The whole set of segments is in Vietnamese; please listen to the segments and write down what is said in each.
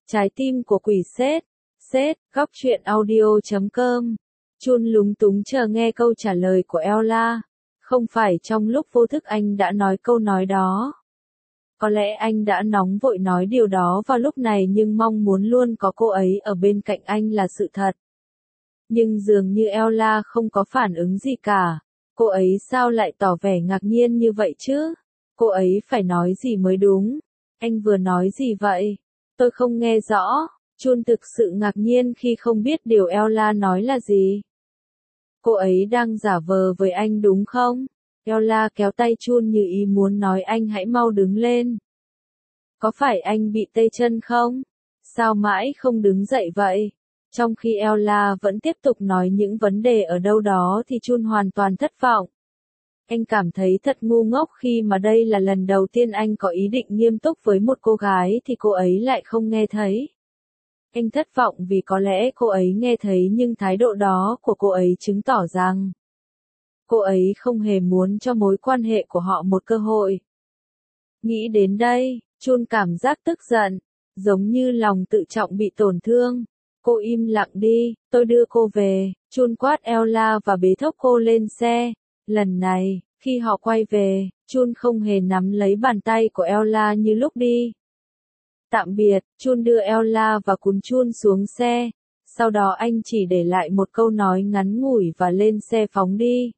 Trái tim của quỷ sét. Sét, góc truyện audio.com. Chun lúng túng chờ nghe câu trả lời của Ella. Không phải trong lúc vô thức anh đã nói câu nói đó. Có lẽ anh đã nóng vội nói điều đó vào lúc này nhưng mong muốn luôn có cô ấy ở bên cạnh anh là sự thật. Nhưng dường như Ella không có phản ứng gì cả. Cô ấy sao lại tỏ vẻ ngạc nhiên như vậy chứ? Cô ấy phải nói gì mới đúng? Anh vừa nói gì vậy? Tôi không nghe rõ. Chun thực sự ngạc nhiên khi không biết điều Ella nói là gì. Cô ấy đang giả vờ với anh đúng không? Ella kéo tay Chun như ý muốn nói anh hãy mau đứng lên. Có phải anh bị tê chân không? Sao mãi không đứng dậy vậy? Trong khi Ella vẫn tiếp tục nói những vấn đề ở đâu đó thì Chun hoàn toàn thất vọng. Anh cảm thấy thật ngu ngốc khi mà đây là lần đầu tiên anh có ý định nghiêm túc với một cô gái thì cô ấy lại không nghe thấy. Anh thất vọng vì có lẽ cô ấy nghe thấy nhưng thái độ đó của cô ấy chứng tỏ rằng cô ấy không hề muốn cho mối quan hệ của họ một cơ hội. Nghĩ đến đây, Chun cảm giác tức giận, giống như lòng tự trọng bị tổn thương. Cô im lặng đi, tôi đưa cô về. Chun quát Ella và bế thốc cô lên xe. Lần này, khi họ quay về, Chun không hề nắm lấy bàn tay của Ella như lúc đi. Tạm biệt, Chun đưa Ella và cuốn Chun xuống xe. Sau đó anh chỉ để lại một câu nói ngắn ngủi và lên xe phóng đi.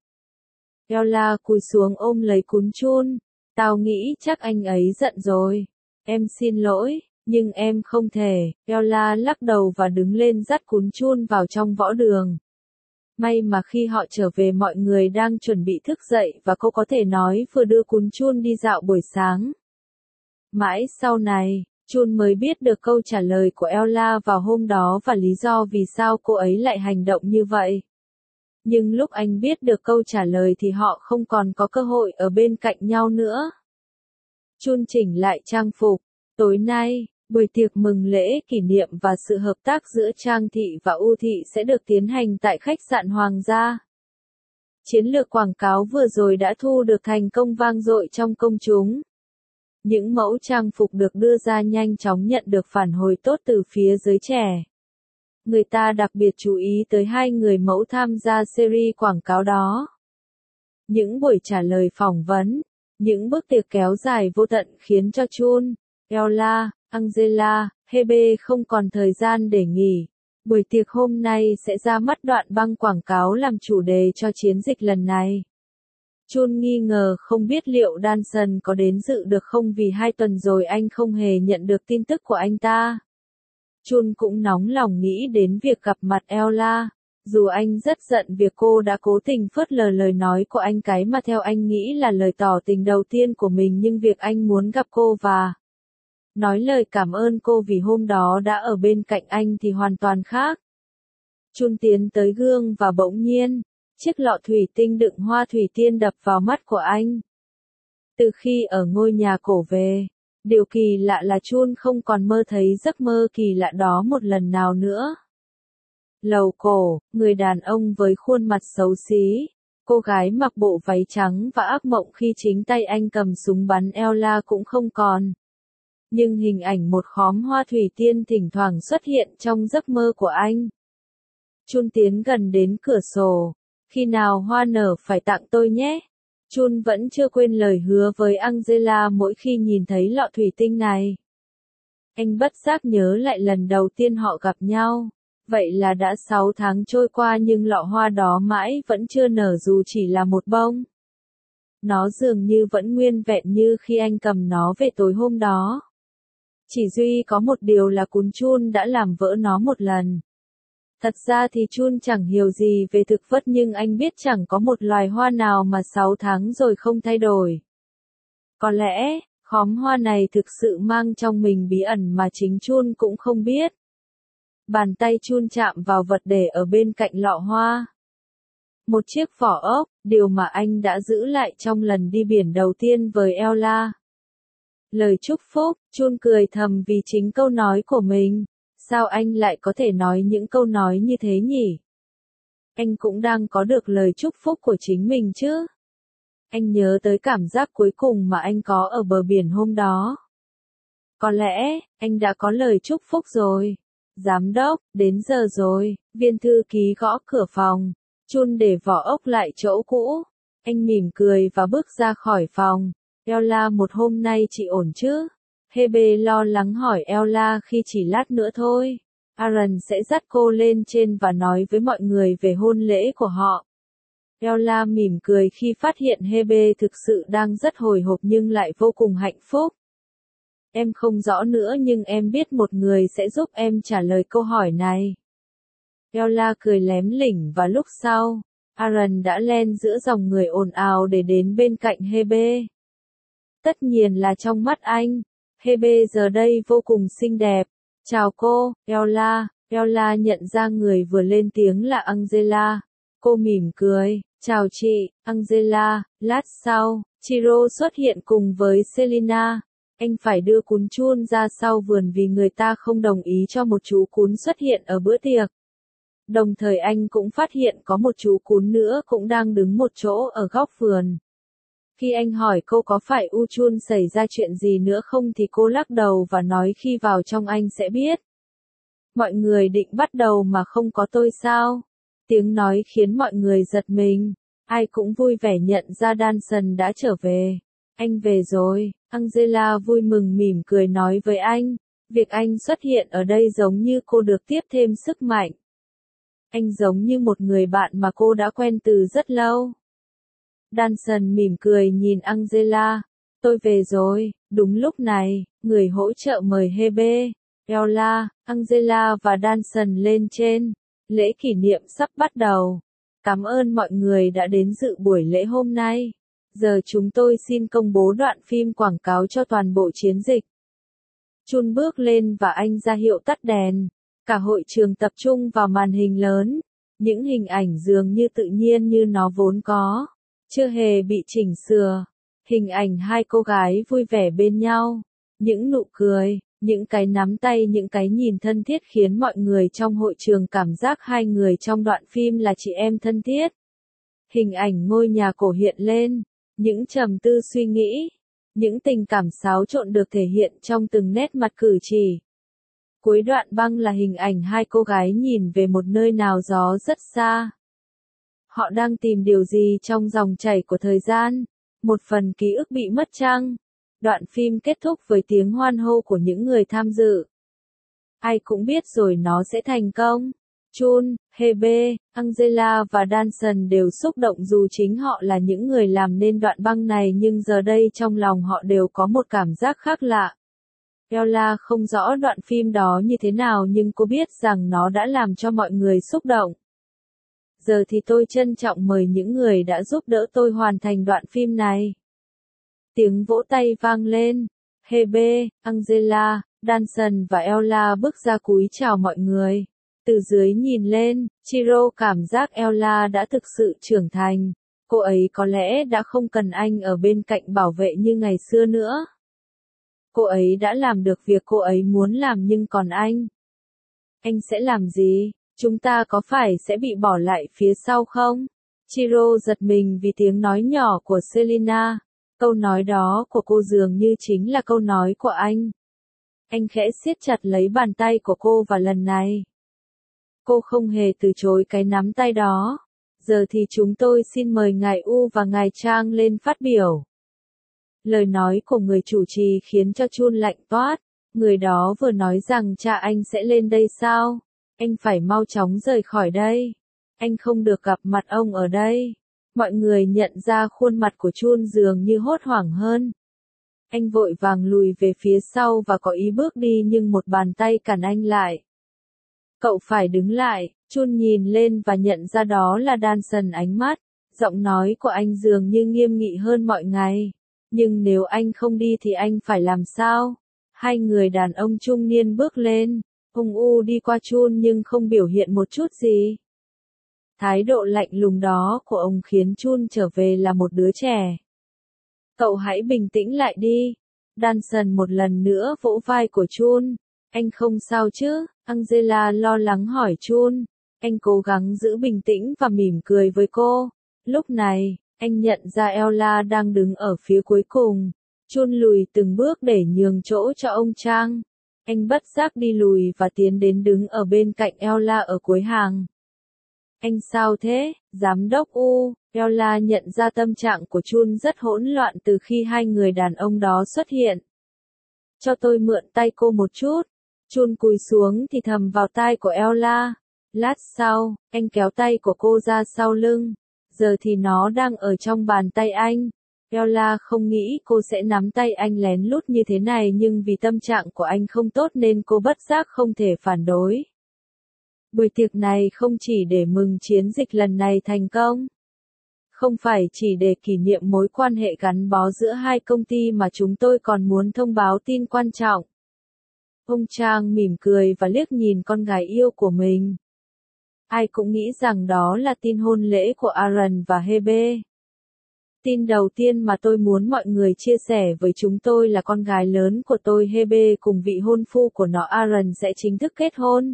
Ella cúi xuống ôm lấy cuốn Chun. Tao nghĩ chắc anh ấy giận rồi. Em xin lỗi, nhưng em không thể. Ella lắc đầu và đứng lên dắt cuốn Chun vào trong võ đường. May mà khi họ trở về mọi người đang chuẩn bị thức dậy và cô có thể nói vừa đưa cuốn Chun đi dạo buổi sáng. Mãi sau này, Chun mới biết được câu trả lời của Ella vào hôm đó và lý do vì sao cô ấy lại hành động như vậy. Nhưng lúc anh biết được câu trả lời thì họ không còn có cơ hội ở bên cạnh nhau nữa. Chun chỉnh lại trang phục. Tối nay, buổi tiệc mừng lễ kỷ niệm và sự hợp tác giữa Trang Thị và U Thị sẽ được tiến hành tại khách sạn Hoàng gia. Chiến lược quảng cáo vừa rồi đã thu được thành công vang dội trong công chúng. Những mẫu trang phục được đưa ra nhanh chóng nhận được phản hồi tốt từ phía giới trẻ. Người ta đặc biệt chú ý tới hai người mẫu tham gia series quảng cáo đó. Những buổi trả lời phỏng vấn, những bữa tiệc kéo dài vô tận khiến cho Chun, Ella, Angela, Hebe không còn thời gian để nghỉ. Buổi tiệc hôm nay sẽ ra mắt đoạn băng quảng cáo làm chủ đề cho chiến dịch lần này. Chun nghi ngờ không biết liệu Danson có đến dự được không vì 2 tuần rồi anh không hề nhận được tin tức của anh ta. Chun cũng nóng lòng nghĩ đến việc gặp mặt Ella, dù anh rất giận việc cô đã cố tình phớt lờ lời nói của anh cái mà theo anh nghĩ là lời tỏ tình đầu tiên của mình nhưng việc anh muốn gặp cô và nói lời cảm ơn cô vì hôm đó đã ở bên cạnh anh thì hoàn toàn khác. Chun tiến tới gương và bỗng nhiên, chiếc lọ thủy tinh đựng hoa thủy tiên đập vào mắt của anh. Từ khi ở ngôi nhà cổ về, điều kỳ lạ là Chun không còn mơ thấy giấc mơ kỳ lạ đó một lần nào nữa. Lầu cổ, người đàn ông với khuôn mặt xấu xí, cô gái mặc bộ váy trắng và ác mộng khi chính tay anh cầm súng bắn Ella cũng không còn. Nhưng hình ảnh một khóm hoa thủy tiên thỉnh thoảng xuất hiện trong giấc mơ của anh. Chun tiến gần đến cửa sổ. Khi nào hoa nở phải tặng tôi nhé. Chun vẫn chưa quên lời hứa với Angela mỗi khi nhìn thấy lọ thủy tinh này. Anh bất giác nhớ lại lần đầu tiên họ gặp nhau. Vậy là đã 6 tháng trôi qua nhưng lọ hoa đó mãi vẫn chưa nở dù chỉ là một bông. Nó dường như vẫn nguyên vẹn như khi anh cầm nó về tối hôm đó. Chỉ duy có một điều là cuốn Chun đã làm vỡ nó một lần. Thật ra thì Chun chẳng hiểu gì về thực vật nhưng anh biết chẳng có một loài hoa nào mà 6 tháng rồi không thay đổi. Có lẽ, khóm hoa này thực sự mang trong mình bí ẩn mà chính Chun cũng không biết. Bàn tay Chun chạm vào vật để ở bên cạnh lọ hoa. Một chiếc vỏ ốc, điều mà anh đã giữ lại trong lần đi biển đầu tiên với Ella. Lời chúc phúc, Chun cười thầm vì chính câu nói của mình. Sao anh lại có thể nói những câu nói như thế nhỉ? Anh cũng đang có được lời chúc phúc của chính mình chứ. Anh nhớ tới cảm giác cuối cùng mà anh có ở bờ biển hôm đó. Có lẽ, anh đã có lời chúc phúc rồi. Giám đốc, đến giờ rồi, viên thư ký gõ cửa phòng. Chun để vỏ ốc lại chỗ cũ. Anh mỉm cười và bước ra khỏi phòng. Ella, một hôm nay chị ổn chứ? Hebe lo lắng hỏi Ella khi chỉ lát nữa thôi. Aaron sẽ dắt cô lên trên và nói với mọi người về hôn lễ của họ. Ella mỉm cười khi phát hiện Hebe thực sự đang rất hồi hộp nhưng lại vô cùng hạnh phúc. Em không rõ nữa nhưng em biết một người sẽ giúp em trả lời câu hỏi này. Ella cười lém lỉnh và lúc sau, Aaron đã len giữa dòng người ồn ào để đến bên cạnh Hebe. Tất nhiên là trong mắt anh, Hebe giờ đây vô cùng xinh đẹp. Chào cô, Ella. Ella nhận ra người vừa lên tiếng là Angela. Cô mỉm cười, chào chị, Angela. Lát sau, Chiro xuất hiện cùng với Selina. Anh phải đưa cún chun ra sau vườn vì người ta không đồng ý cho một chú cún xuất hiện ở bữa tiệc. Đồng thời anh cũng phát hiện có một chú cún nữa cũng đang đứng một chỗ ở góc vườn. Khi anh hỏi cô có phải Uchun xảy ra chuyện gì nữa không thì cô lắc đầu và nói khi vào trong anh sẽ biết. Mọi người định bắt đầu mà không có tôi sao? Tiếng nói khiến mọi người giật mình. Ai cũng vui vẻ nhận ra Danson đã trở về. Anh về rồi, Angela vui mừng mỉm cười nói với anh. Việc anh xuất hiện ở đây giống như cô được tiếp thêm sức mạnh. Anh giống như một người bạn mà cô đã quen từ rất lâu. Danson mỉm cười nhìn Angela. Tôi về rồi, đúng lúc này, người hỗ trợ mời Hebe, Ella, Angela và Danson lên trên. Lễ kỷ niệm sắp bắt đầu. Cảm ơn mọi người đã đến dự buổi lễ hôm nay. Giờ chúng tôi xin công bố đoạn phim quảng cáo cho toàn bộ chiến dịch. Chun bước lên và anh ra hiệu tắt đèn. Cả hội trường tập trung vào màn hình lớn. Những hình ảnh dường như tự nhiên như nó vốn có. Chưa hề bị chỉnh sửa. Hình ảnh hai cô gái vui vẻ bên nhau. Những nụ cười, những cái nắm tay, những cái nhìn thân thiết khiến mọi người trong hội trường cảm giác hai người trong đoạn phim là chị em thân thiết. Hình ảnh ngôi nhà cổ hiện lên. Những trầm tư suy nghĩ. Những tình cảm xáo trộn được thể hiện trong từng nét mặt cử chỉ. Cuối đoạn băng là hình ảnh hai cô gái nhìn về một nơi nào đó rất xa. Họ đang tìm điều gì trong dòng chảy của thời gian. Một phần ký ức bị mất chăng? Đoạn phim kết thúc với tiếng hoan hô của những người tham dự. Ai cũng biết rồi nó sẽ thành công. Chun, Hebe, Angela và Danson đều xúc động dù chính họ là những người làm nên đoạn băng này nhưng giờ đây trong lòng họ đều có một cảm giác khác lạ. Ella không rõ đoạn phim đó như thế nào nhưng cô biết rằng nó đã làm cho mọi người xúc động. Giờ thì tôi trân trọng mời những người đã giúp đỡ tôi hoàn thành đoạn phim này. Tiếng vỗ tay vang lên. Hebe, Angela, Danson và Ella bước ra cúi chào mọi người. Từ dưới nhìn lên, Chiro cảm giác Ella đã thực sự trưởng thành. Cô ấy có lẽ đã không cần anh ở bên cạnh bảo vệ như ngày xưa nữa. Cô ấy đã làm được việc cô ấy muốn làm nhưng còn anh. Anh sẽ làm gì? Chúng ta có phải sẽ bị bỏ lại phía sau không? Chiro giật mình vì tiếng nói nhỏ của Selina. Câu nói đó của cô dường như chính là câu nói của anh. Anh khẽ siết chặt lấy bàn tay của cô và lần này. Cô không hề từ chối cái nắm tay đó. Giờ thì chúng tôi xin mời ngài U và ngài Trang lên phát biểu. Lời nói của người chủ trì khiến cho Chun lạnh toát. Người đó vừa nói rằng cha anh sẽ lên đây sao? Anh phải mau chóng rời khỏi đây. Anh không được gặp mặt ông ở đây. Mọi người nhận ra khuôn mặt của Chun dường như hốt hoảng hơn. Anh vội vàng lùi về phía sau và có ý bước đi nhưng một bàn tay cản anh lại. Cậu phải đứng lại. Chun nhìn lên và nhận ra đó là Danson. Ánh mắt, giọng nói của anh dường như nghiêm nghị hơn mọi ngày. Nhưng nếu anh không đi thì anh phải làm sao? Hai người đàn ông trung niên bước lên. Ông U đi qua Chun nhưng không biểu hiện một chút gì. Thái độ lạnh lùng đó của ông khiến Chun trở về là một đứa trẻ. Cậu hãy bình tĩnh lại đi. Danson một lần nữa vỗ vai của Chun. Anh không sao chứ? Angela lo lắng hỏi Chun. Anh cố gắng giữ bình tĩnh và mỉm cười với cô. Lúc này, anh nhận ra Ella đang đứng ở phía cuối cùng. Chun lùi từng bước để nhường chỗ cho ông Trang. Anh bất giác đi lùi và tiến đến đứng ở bên cạnh Ella ở cuối hàng. Anh sao thế, giám đốc U? Ella nhận ra tâm trạng của Chun rất hỗn loạn từ khi hai người đàn ông đó xuất hiện. Cho tôi mượn tay cô một chút. Chun cúi xuống thì thầm vào tai của Ella. Lát sau, anh kéo tay của cô ra sau lưng. Giờ thì nó đang ở trong bàn tay anh. Ella không nghĩ cô sẽ nắm tay anh lén lút như thế này, nhưng vì tâm trạng của anh không tốt nên cô bất giác không thể phản đối. Buổi tiệc này không chỉ để mừng chiến dịch lần này thành công. Không phải chỉ để kỷ niệm mối quan hệ gắn bó giữa hai công ty mà chúng tôi còn muốn thông báo tin quan trọng. Ông Trang mỉm cười và liếc nhìn con gái yêu của mình. Ai cũng nghĩ rằng đó là tin hôn lễ của Aaron và Hebe. Tin đầu tiên mà tôi muốn mọi người chia sẻ với chúng tôi là con gái lớn của tôi Hebe cùng vị hôn phu của nó Aaron sẽ chính thức kết hôn.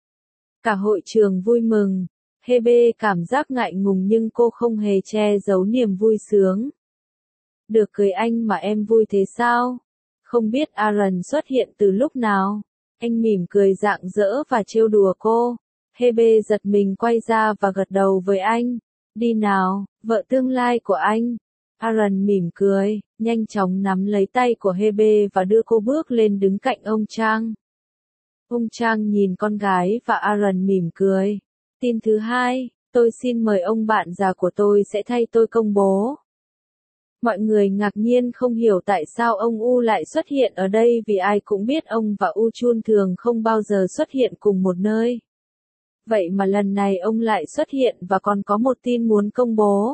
Cả hội trường vui mừng. Hebe cảm giác ngại ngùng nhưng cô không hề che giấu niềm vui sướng. Được cưới anh mà em vui thế sao? Không biết Aaron xuất hiện từ lúc nào. Anh mỉm cười rạng rỡ và trêu đùa cô. Hebe giật mình quay ra và gật đầu với anh. Đi nào, vợ tương lai của anh. Aaron mỉm cười, nhanh chóng nắm lấy tay của Hebe và đưa cô bước lên đứng cạnh ông Trang. Ông Trang nhìn con gái và Aaron mỉm cười. Tin thứ hai, tôi xin mời ông bạn già của tôi sẽ thay tôi công bố. Mọi người ngạc nhiên không hiểu tại sao ông U lại xuất hiện ở đây vì ai cũng biết ông và U Chun thường không bao giờ xuất hiện cùng một nơi. Vậy mà lần này ông lại xuất hiện và còn có một tin muốn công bố.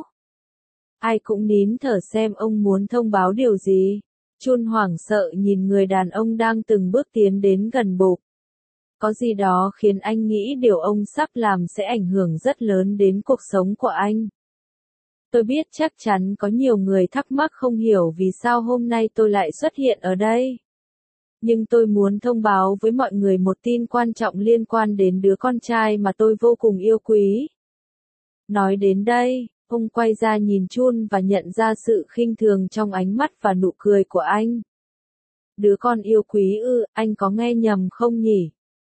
Ai cũng nín thở xem ông muốn thông báo điều gì. Chun hoảng sợ nhìn người đàn ông đang từng bước tiến đến gần bục. Có gì đó khiến anh nghĩ điều ông sắp làm sẽ ảnh hưởng rất lớn đến cuộc sống của anh. Tôi biết chắc chắn có nhiều người thắc mắc không hiểu vì sao hôm nay tôi lại xuất hiện ở đây. Nhưng tôi muốn thông báo với mọi người một tin quan trọng liên quan đến đứa con trai mà tôi vô cùng yêu quý. Nói đến đây, ông quay ra nhìn Chun và nhận ra sự khinh thường trong ánh mắt và nụ cười của anh. Đứa con yêu quý ư, anh có nghe nhầm không nhỉ?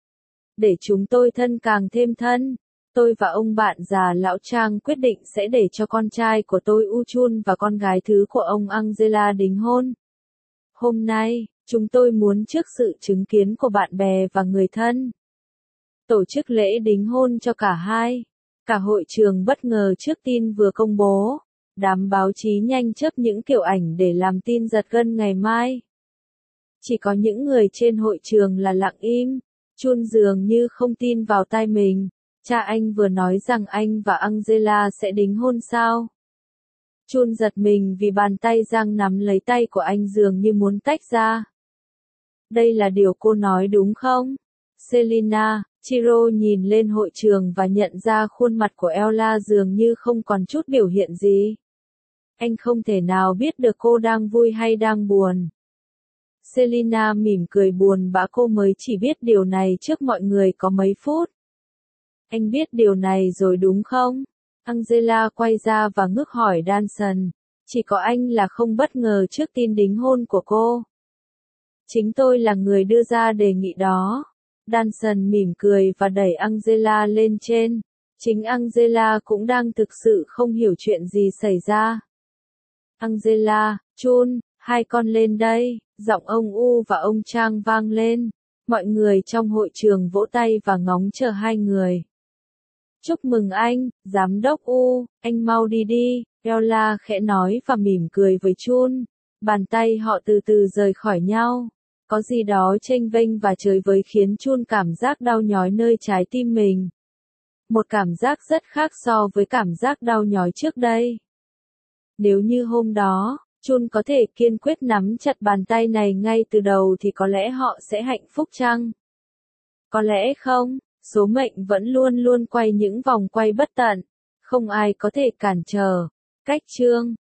Để chúng tôi thân càng thêm thân. Tôi và ông bạn già lão Trang quyết định sẽ để cho con trai của tôi U Chun và con gái thứ của ông Angela đính hôn. Hôm nay, chúng tôi muốn trước sự chứng kiến của bạn bè và người thân, tổ chức lễ đính hôn cho cả hai. Cả hội trường bất ngờ trước tin vừa công bố. Đám báo chí nhanh chớp những kiểu ảnh để làm tin giật gân ngày mai. Chỉ có những người trên hội trường là lặng im. Chun dường như không tin vào tai mình. Cha anh vừa nói rằng anh và Angela sẽ đính hôn sao? Chun giật mình vì bàn tay Giang nắm lấy tay của anh dường như muốn tách ra. Đây là điều cô nói đúng không? Selina, Chiro nhìn lên hội trường và nhận ra khuôn mặt của Ella dường như không còn chút biểu hiện gì. Anh không thể nào biết được cô đang vui hay đang buồn. Selina mỉm cười buồn bã, cô mới chỉ biết điều này trước mọi người có mấy phút. Anh biết điều này rồi đúng không? Angela quay ra và ngước hỏi Danson. Chỉ có anh là không bất ngờ trước tin đính hôn của cô. Chính tôi là người đưa ra đề nghị đó. Danson mỉm cười và đẩy Angela lên trên. Chính Angela cũng đang thực sự không hiểu chuyện gì xảy ra. Angela, Chun, hai con lên đây, giọng ông U và ông Trang vang lên. Mọi người trong hội trường vỗ tay và ngóng chờ hai người. Chúc mừng anh, giám đốc U, anh mau đi đi, Ella khẽ nói và mỉm cười với Chun. Bàn tay họ từ từ rời khỏi nhau. Có gì đó chênh vênh và chơi với khiến Chun cảm giác đau nhói nơi trái tim mình. Một cảm giác rất khác so với cảm giác đau nhói trước đây. Nếu như hôm đó, Chun có thể kiên quyết nắm chặt bàn tay này ngay từ đầu thì có lẽ họ sẽ hạnh phúc chăng? Có lẽ không, số mệnh vẫn luôn luôn quay những vòng quay bất tận. Không ai có thể cản trở. Cách chương